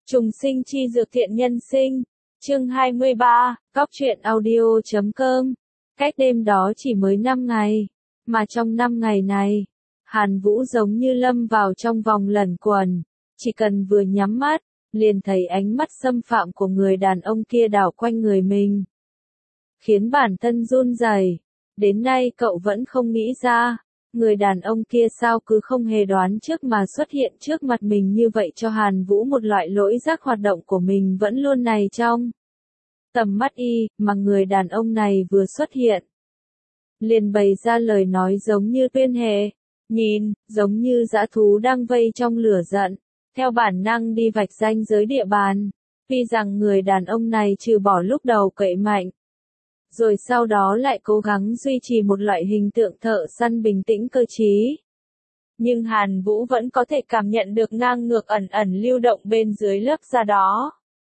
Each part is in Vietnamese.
Trùng sinh chi dược thiện nhân sinh. Chương 23, Cóc truyện audio.com. Cách đêm đó chỉ mới 5 ngày, mà trong 5 ngày này, Hàn Vũ giống như lâm vào trong vòng lẩn quẩn, chỉ cần vừa nhắm mắt, liền thấy ánh mắt xâm phạm của người đàn ông kia đảo quanh người mình, khiến bản thân run rẩy. Đến nay cậu vẫn không nghĩ ra, người đàn ông kia sao cứ không hề đoán trước mà xuất hiện trước mặt mình như vậy, cho Hàn Vũ một loại lỗi giác hoạt động của mình vẫn luôn này trong tầm mắt y, mà người đàn ông này vừa xuất hiện, liền bày ra lời nói giống như tuyên hệ, nhìn, giống như dã thú đang vây trong lửa giận, theo bản năng đi vạch ranh giới địa bàn. Tuy rằng người đàn ông này trừ bỏ lúc đầu cậy mạnh, rồi sau đó lại cố gắng duy trì một loại hình tượng thợ săn bình tĩnh cơ trí, nhưng Hàn Vũ vẫn có thể cảm nhận được ngang ngược ẩn ẩn lưu động bên dưới lớp da đó.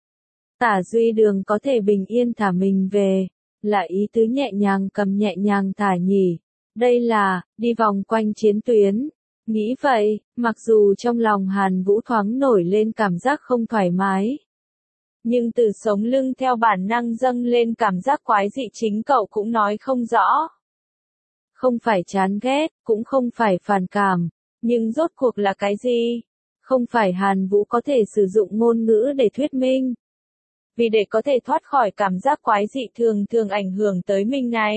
Tả Duy Đường có thể bình yên thả mình về, là ý tứ nhẹ nhàng cầm nhẹ nhàng thả nhỉ. Đây là, đi vòng quanh chiến tuyến. Nghĩ vậy, mặc dù trong lòng Hàn Vũ thoáng nổi lên cảm giác không thoải mái, nhưng từ sống lưng theo bản năng dâng lên cảm giác quái dị, chính cậu cũng nói không rõ. Không phải chán ghét, cũng không phải phản cảm, nhưng rốt cuộc là cái gì? Không phải Hàn Vũ có thể sử dụng ngôn ngữ để thuyết minh. Vì để có thể thoát khỏi cảm giác quái dị thường thường ảnh hưởng tới mình này,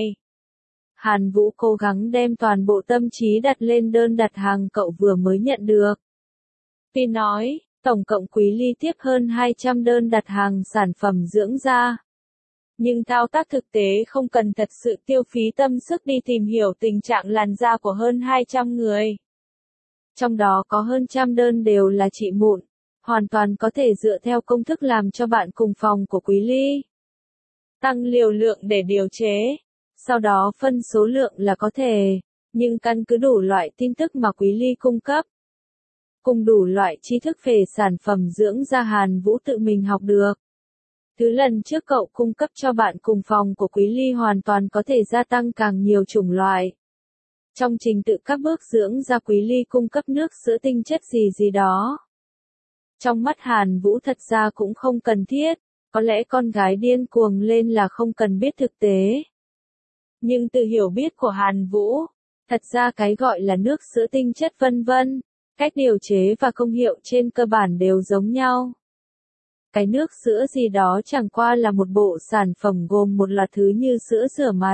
Hàn Vũ cố gắng đem toàn bộ tâm trí đặt lên đơn đặt hàng cậu vừa mới nhận được. Tuy nói, tổng cộng Quý Ly tiếp hơn 200 đơn đặt hàng sản phẩm dưỡng da, nhưng thao tác thực tế không cần thật sự tiêu phí tâm sức đi tìm hiểu tình trạng làn da của hơn 200 người. Trong đó có hơn trăm đơn đều là trị mụn, hoàn toàn có thể dựa theo công thức làm cho bạn cùng phòng của Quý Ly. Tăng liều lượng để điều chế, sau đó phân số lượng là có thể, nhưng căn cứ đủ loại tin tức mà Quý Ly cung cấp, cùng đủ loại tri thức về sản phẩm dưỡng da Hàn Vũ tự mình học được. Thứ lần trước cậu cung cấp cho bạn cùng phòng của Quý Ly hoàn toàn có thể gia tăng càng nhiều chủng loại. Trong trình tự các bước dưỡng da Quý Ly cung cấp nước sữa tinh chất gì đó. Trong mắt Hàn Vũ thật ra cũng không cần thiết, có lẽ con gái điên cuồng lên là không cần biết thực tế. Nhưng từ hiểu biết của Hàn Vũ, thật ra cái gọi là nước sữa tinh chất vân vân, cách điều chế và công hiệu trên cơ bản đều giống nhau. Cái nước sữa gì đó chẳng qua là một bộ sản phẩm gồm một loạt thứ như sữa rửa mặt,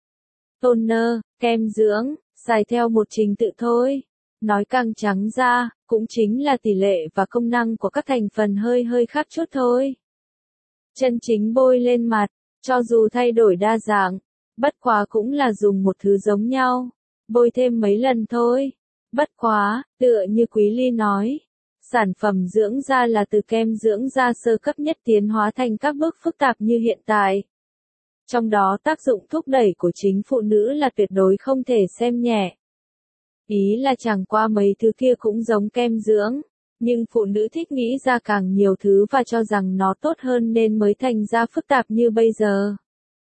toner, kem dưỡng, xài theo một trình tự thôi. Nói càng trắng ra, cũng chính là tỷ lệ và công năng của các thành phần hơi khác chút thôi. Chân chính bôi lên mặt, cho dù thay đổi đa dạng, bất quá cũng là dùng một thứ giống nhau, bôi thêm mấy lần thôi. Bất quá, tựa như Quý Ly nói, sản phẩm dưỡng da là từ kem dưỡng da sơ cấp nhất tiến hóa thành các bước phức tạp như hiện tại. Trong đó tác dụng thúc đẩy của chính phụ nữ là tuyệt đối không thể xem nhẹ. Ý là chẳng qua mấy thứ kia cũng giống kem dưỡng, nhưng phụ nữ thích nghĩ ra càng nhiều thứ và cho rằng nó tốt hơn nên mới thành ra phức tạp như bây giờ.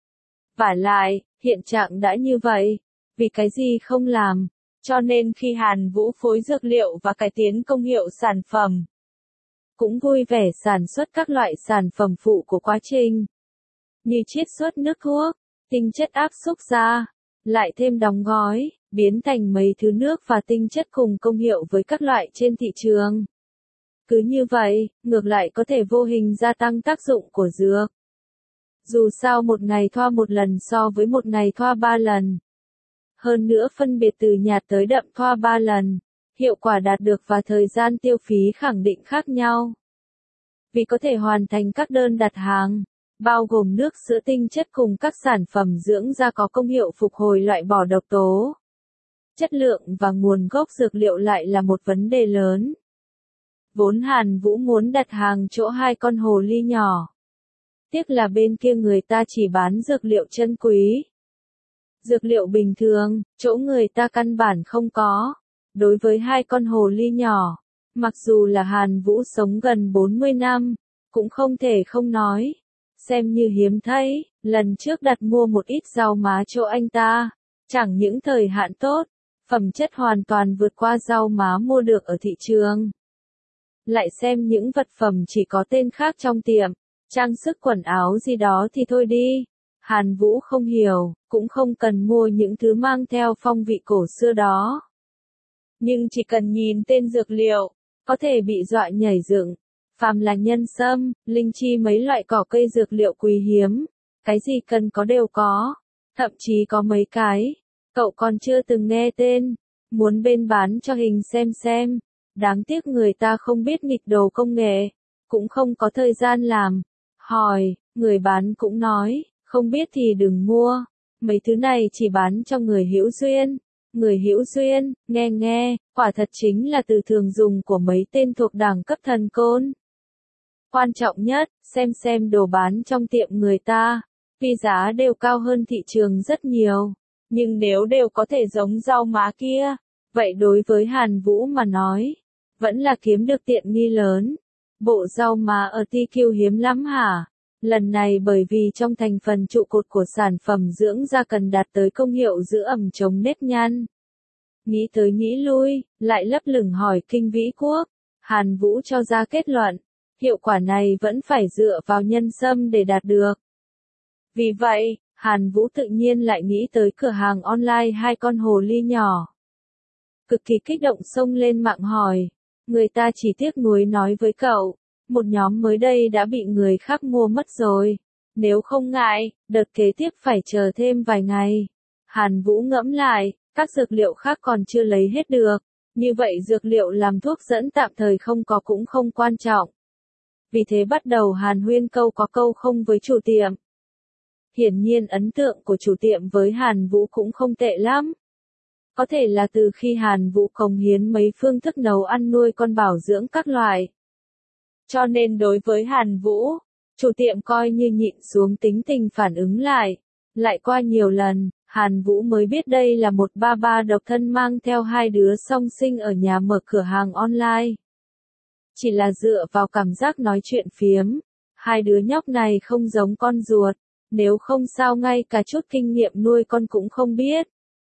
Vả lại, hiện trạng đã như vậy, vì cái gì không làm, cho nên khi Hàn Vũ phối dược liệu và cải tiến công hiệu sản phẩm, cũng vui vẻ sản xuất các loại sản phẩm phụ của quá trình, như chiết xuất nước thuốc, tinh chất áp xúc da, lại thêm đóng gói, biến thành mấy thứ nước và tinh chất cùng công hiệu với các loại trên thị trường. Cứ như vậy, ngược lại có thể vô hình gia tăng tác dụng của dược. Dù sao một ngày thoa một lần so với một ngày thoa 3 lần. Hơn nữa phân biệt từ nhạt tới đậm thoa 3 lần, hiệu quả đạt được và thời gian tiêu phí khẳng định khác nhau. Vì có thể hoàn thành các đơn đặt hàng, bao gồm nước sữa tinh chất cùng các sản phẩm dưỡng da có công hiệu phục hồi loại bỏ độc tố, chất lượng và nguồn gốc dược liệu lại là một vấn đề lớn. Vốn Hàn Vũ muốn đặt hàng chỗ 2 con hồ ly nhỏ. Tiếc là bên kia người ta chỉ bán dược liệu chân quý. Dược liệu bình thường, chỗ người ta căn bản không có. Đối với 2 con hồ ly nhỏ, mặc dù là Hàn Vũ sống gần 40 năm, cũng không thể không nói. Xem như hiếm thấy, lần trước đặt mua một ít rau má chỗ anh ta, chẳng những thời hạn tốt, phẩm chất hoàn toàn vượt qua rau má mua được ở thị trường. lại xem những vật phẩm chỉ có tên khác trong tiệm, trang sức quần áo gì đó thì thôi đi. Hàn Vũ không hiểu, cũng không cần mua những thứ mang theo phong vị cổ xưa đó. Nhưng chỉ cần nhìn tên dược liệu, có thể bị dọa nhảy dựng. Phàm là nhân sâm, linh chi mấy loại cỏ cây dược liệu quý hiếm, cái gì cần có đều có, thậm chí có mấy cái cậu còn chưa từng nghe tên, muốn bên bán cho hình xem. Đáng tiếc người ta không biết nghịch đồ công nghệ, cũng không có thời gian làm. Hỏi, người bán cũng nói, không biết thì đừng mua, mấy thứ này chỉ bán cho người hữu duyên. Người hữu duyên, nghe, quả thật chính là từ thường dùng của mấy tên thuộc đẳng cấp thần côn. Quan trọng nhất, xem đồ bán trong tiệm người ta, vì giá đều cao hơn thị trường rất nhiều, nhưng nếu đều có thể giống rau má kia, vậy đối với Hàn Vũ mà nói, vẫn là kiếm được tiện nghi lớn. Bộ rau má ở TQ hiếm lắm hả? Lần này bởi vì trong thành phần trụ cột của sản phẩm dưỡng da cần đạt tới công hiệu giữ ẩm chống nếp nhăn. Nghĩ tới nghĩ lui, lại lấp lửng hỏi Kinh Vĩ Quốc. Hàn Vũ cho ra kết luận, hiệu quả này vẫn phải dựa vào nhân sâm để đạt được. Vì vậy, Hàn Vũ tự nhiên lại nghĩ tới cửa hàng online hai con hồ ly nhỏ. Cực kỳ kích động xông lên mạng hỏi, người ta chỉ tiếc nuối nói với cậu, một nhóm mới đây đã bị người khác mua mất rồi. Nếu không ngại, đợt kế tiếp phải chờ thêm vài ngày. Hàn Vũ ngẫm lại, các dược liệu khác còn chưa lấy hết được, như vậy dược liệu làm thuốc dẫn tạm thời không có cũng không quan trọng. Vì thế bắt đầu hàn huyên câu có câu không với chủ tiệm. Hiển nhiên ấn tượng của chủ tiệm với Hàn Vũ cũng không tệ lắm. Có thể là từ khi Hàn Vũ cống hiến mấy phương thức nấu ăn nuôi con bảo dưỡng các loại. Cho nên đối với Hàn Vũ, chủ tiệm coi như nhịn xuống tính tình phản ứng lại. Lại qua nhiều lần, Hàn Vũ mới biết đây là một ba độc thân mang theo hai đứa song sinh ở nhà mở cửa hàng online. Chỉ là dựa vào cảm giác nói chuyện phiếm, hai đứa nhóc này không giống con ruột, nếu không sao ngay cả chút kinh nghiệm nuôi con cũng không biết.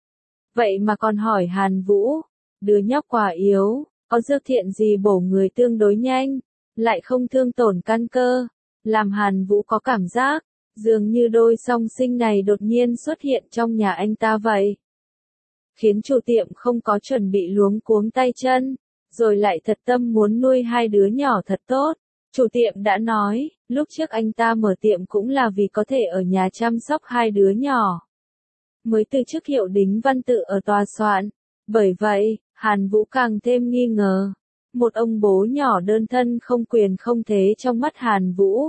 Vậy mà còn hỏi Hàn Vũ, đứa nhóc quả yếu, có dược thiện gì bổ người tương đối nhanh, lại không thương tổn căn cơ, làm Hàn Vũ có cảm giác, dường như đôi song sinh này đột nhiên xuất hiện trong nhà anh ta vậy. Khiến chủ tiệm không có chuẩn bị luống cuống tay chân, rồi lại thật tâm muốn nuôi hai đứa nhỏ thật tốt. Chủ tiệm đã nói, lúc trước anh ta mở tiệm cũng là vì có thể ở nhà chăm sóc hai đứa nhỏ. Mới từ chức hiệu đính văn tự ở tòa soạn. Bởi vậy, Hàn Vũ càng thêm nghi ngờ. Một ông bố nhỏ đơn thân không quyền không thế trong mắt Hàn Vũ.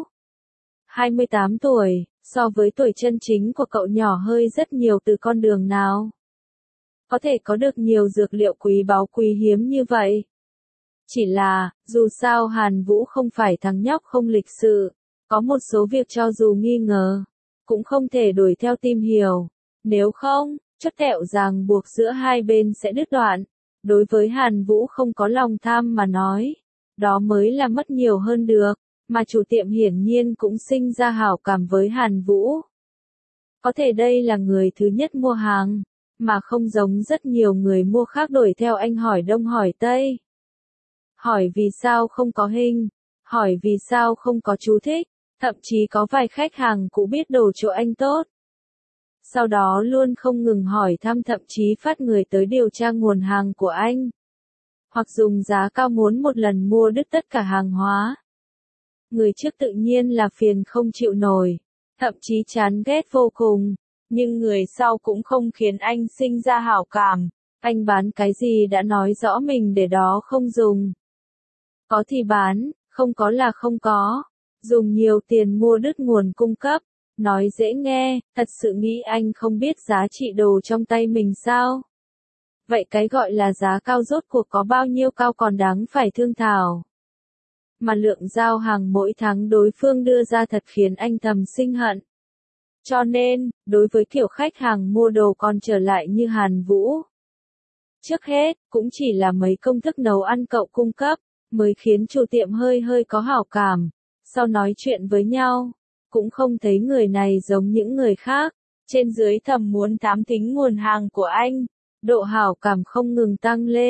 28 tuổi, so với tuổi chân chính của cậu nhỏ hơi rất nhiều từ con đường nào. Có thể có được nhiều dược liệu quý báu quý hiếm như vậy. Chỉ là, dù sao Hàn Vũ không phải thằng nhóc không lịch sự, có một số việc cho dù nghi ngờ, cũng không thể đuổi theo tìm hiểu. Nếu không, chất kẹo ràng buộc giữa hai bên sẽ đứt đoạn. Đối với Hàn Vũ không có lòng tham mà nói, đó mới là mất nhiều hơn được, mà chủ tiệm hiển nhiên cũng sinh ra hảo cảm với Hàn Vũ. Có thể đây là người thứ nhất mua hàng, mà không giống rất nhiều người mua khác đổi theo anh hỏi đông hỏi tây. Hỏi vì sao không có hình, hỏi vì sao không có chú thích, thậm chí có vài khách hàng cũng biết đồ chỗ anh tốt. Sau đó luôn không ngừng hỏi thăm thậm chí phát người tới điều tra nguồn hàng của anh. Hoặc dùng giá cao muốn một lần mua đứt tất cả hàng hóa. Người trước tự nhiên là phiền không chịu nổi, thậm chí chán ghét vô cùng, nhưng người sau cũng không khiến anh sinh ra hảo cảm. Anh bán cái gì đã nói rõ mình để đó không dùng. Có thì bán, không có là không có. Dùng nhiều tiền mua đứt nguồn cung cấp. Nói dễ nghe, thật sự nghĩ anh không biết giá trị đồ trong tay mình sao? Vậy cái gọi là giá cao rốt cuộc có bao nhiêu cao còn đáng phải thương thảo. Mà lượng giao hàng mỗi tháng đối phương đưa ra thật khiến anh thầm sinh hận. Cho nên, đối với kiểu khách hàng mua đồ còn trở lại như Hàn Vũ. Trước hết, cũng chỉ là mấy công thức nấu ăn cậu cung cấp, mới khiến chủ tiệm hơi có hảo cảm. Sau nói chuyện với nhau, cũng không thấy người này giống những người khác, trên dưới thầm muốn thám thính nguồn hàng của anh, độ hảo cảm không ngừng tăng lên,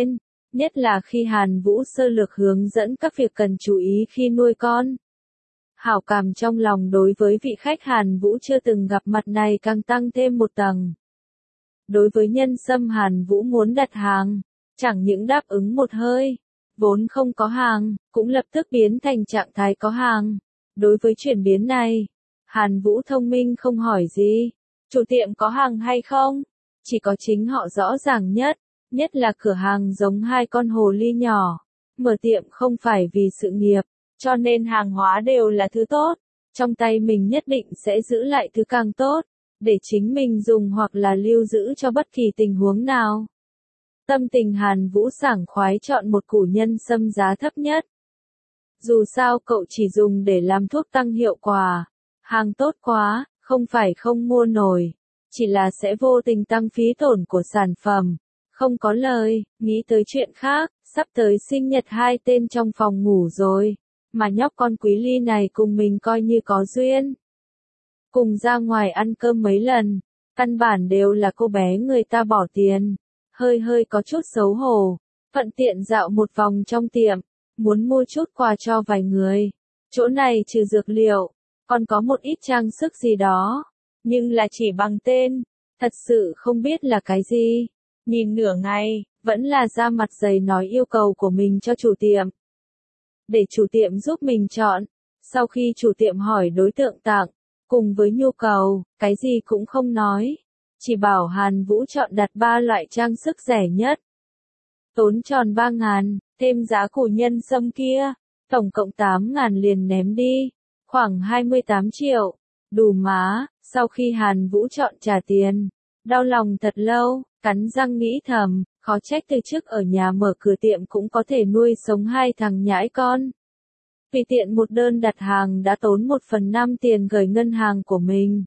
nhất là khi Hàn Vũ sơ lược hướng dẫn các việc cần chú ý khi nuôi con. Hảo cảm trong lòng đối với vị khách Hàn Vũ chưa từng gặp mặt này càng tăng thêm một tầng. Đối với nhân sâm Hàn Vũ muốn đặt hàng, chẳng những đáp ứng một hơi, vốn không có hàng, cũng lập tức biến thành trạng thái có hàng. Đối với chuyển biến này, Hàn Vũ thông minh không hỏi gì, chủ tiệm có hàng hay không, chỉ có chính họ rõ ràng nhất là cửa hàng giống hai con hồ ly nhỏ. Mở tiệm không phải vì sự nghiệp, cho nên hàng hóa đều là thứ tốt, trong tay mình nhất định sẽ giữ lại thứ càng tốt, để chính mình dùng hoặc là lưu giữ cho bất kỳ tình huống nào. Tâm tình Hàn Vũ sảng khoái chọn một củ nhân sâm giá thấp nhất. Dù sao cậu chỉ dùng để làm thuốc tăng hiệu quả, hàng tốt quá, không phải không mua nổi, chỉ là sẽ vô tình tăng phí tổn của sản phẩm. Không có lời, nghĩ tới chuyện khác, sắp tới sinh nhật hai tên trong phòng ngủ rồi, mà nhóc con Quý Ly này cùng mình coi như có duyên. Cùng ra ngoài ăn cơm mấy lần, căn bản đều là cô bé người ta bỏ tiền, hơi có chút xấu hổ, thuận tiện dạo một vòng trong tiệm, muốn mua chút quà cho vài người. Chỗ này trừ dược liệu, còn có một ít trang sức gì đó, nhưng là chỉ bằng tên, thật sự không biết là cái gì. Nhìn nửa ngày, vẫn là ra mặt dày nói yêu cầu của mình cho chủ tiệm. Để chủ tiệm giúp mình chọn, sau khi chủ tiệm hỏi đối tượng tặng, cùng với nhu cầu, cái gì cũng không nói, chỉ bảo Hàn Vũ chọn đặt 3 loại trang sức rẻ nhất. Tốn tròn 3.000, thêm giá củ nhân sâm kia, tổng cộng 8.000 liền ném đi, khoảng 28 triệu. Đủ má, sau khi Hàn Vũ chọn trả tiền, đau lòng thật lâu, cắn răng nghĩ thầm, khó trách từ trước ở nhà mở cửa tiệm cũng có thể nuôi sống hai thằng nhãi con. Vì tiện một đơn đặt hàng đã tốn 1/5 tiền gửi ngân hàng của mình.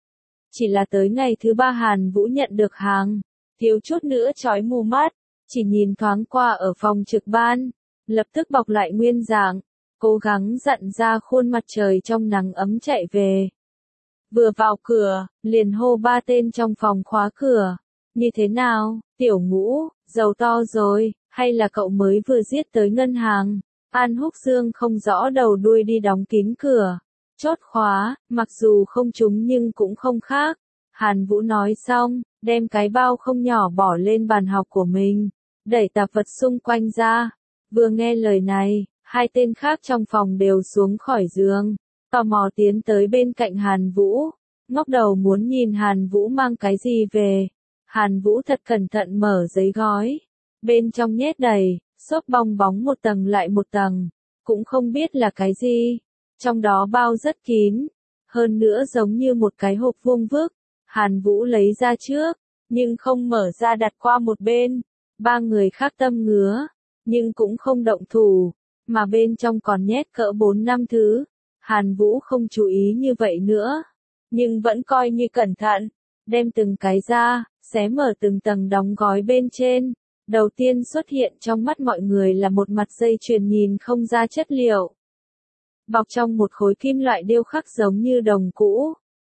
Chỉ là tới ngày thứ 3 Hàn Vũ nhận được hàng, thiếu chút nữa chói mù mắt, chỉ nhìn thoáng qua ở phòng trực ban, lập tức bọc lại nguyên dạng, cố gắng dặn ra khuôn mặt trời trong nắng ấm chạy về. Vừa vào cửa, liền hô 3 tên trong phòng khóa cửa. Như thế nào, Tiểu Ngũ, giàu to rồi, hay là cậu mới vừa giết tới ngân hàng? An Húc Dương không rõ đầu đuôi đi đóng kín cửa, chốt khóa, mặc dù không trúng nhưng cũng không khác. Hàn Vũ nói xong, đem cái bao không nhỏ bỏ lên bàn học của mình, đẩy tạp vật xung quanh ra. Vừa nghe lời này, hai tên khác trong phòng đều xuống khỏi giường, tò mò tiến tới bên cạnh Hàn Vũ, ngóc đầu muốn nhìn Hàn Vũ mang cái gì về. Hàn Vũ thật cẩn thận mở giấy gói, bên trong nhét đầy, xốp bong bóng một tầng lại một tầng, cũng không biết là cái gì. Trong đó bao rất kín, hơn nữa giống như một cái hộp vuông vức. Hàn Vũ lấy ra trước, nhưng không mở ra đặt qua một bên. 3 người khác tâm ngứa, nhưng cũng không động thủ, mà bên trong còn nhét cỡ 4-5 thứ. Hàn Vũ không chú ý như vậy nữa, nhưng vẫn coi như cẩn thận, đem từng cái ra, xé mở từng tầng đóng gói bên trên. Đầu tiên xuất hiện trong mắt mọi người là một mặt dây chuyền nhìn không ra chất liệu, bọc trong một khối kim loại điêu khắc giống như đồng cũ.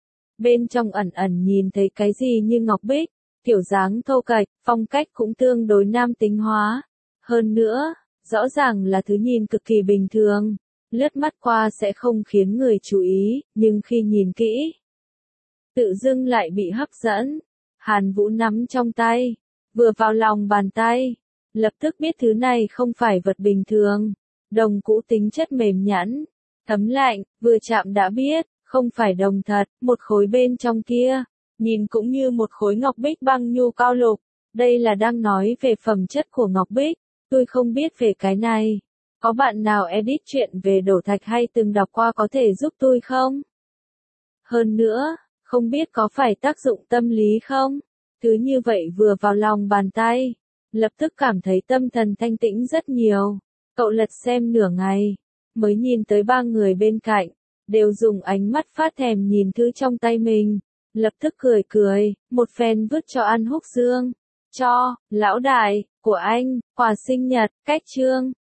Bên trong ẩn ẩn nhìn thấy cái gì như ngọc bích, kiểu dáng thô kệch, phong cách cũng tương đối nam tính hóa. Hơn nữa, rõ ràng là thứ nhìn cực kỳ bình thường, lướt mắt qua sẽ không khiến người chú ý, nhưng khi nhìn kỹ, tự dưng lại bị hấp dẫn. Hàn Vũ nắm trong tay, vừa vào lòng bàn tay, lập tức biết thứ này không phải vật bình thường. Đồng cũ tính chất mềm nhẵn, thấm lạnh, vừa chạm đã biết, không phải đồng thật. Một khối bên trong kia, nhìn cũng như một khối ngọc bích băng nhu cao lục. Đây là đang nói về phẩm chất của ngọc bích. Tôi không biết về cái này. Có bạn nào edit chuyện về đổ thạch hay từng đọc qua có thể giúp tôi không? Hơn nữa, không biết có phải tác dụng tâm lý không? Thứ như vậy vừa vào lòng bàn tay, lập tức cảm thấy tâm thần thanh tĩnh rất nhiều. Cậu lật xem nửa ngày, mới nhìn tới 3 người bên cạnh, đều dùng ánh mắt phát thèm nhìn thứ trong tay mình. Lập tức cười, một phen vứt cho An Húc Dương. Cho, lão đại, của anh, quà sinh nhật, cách trương.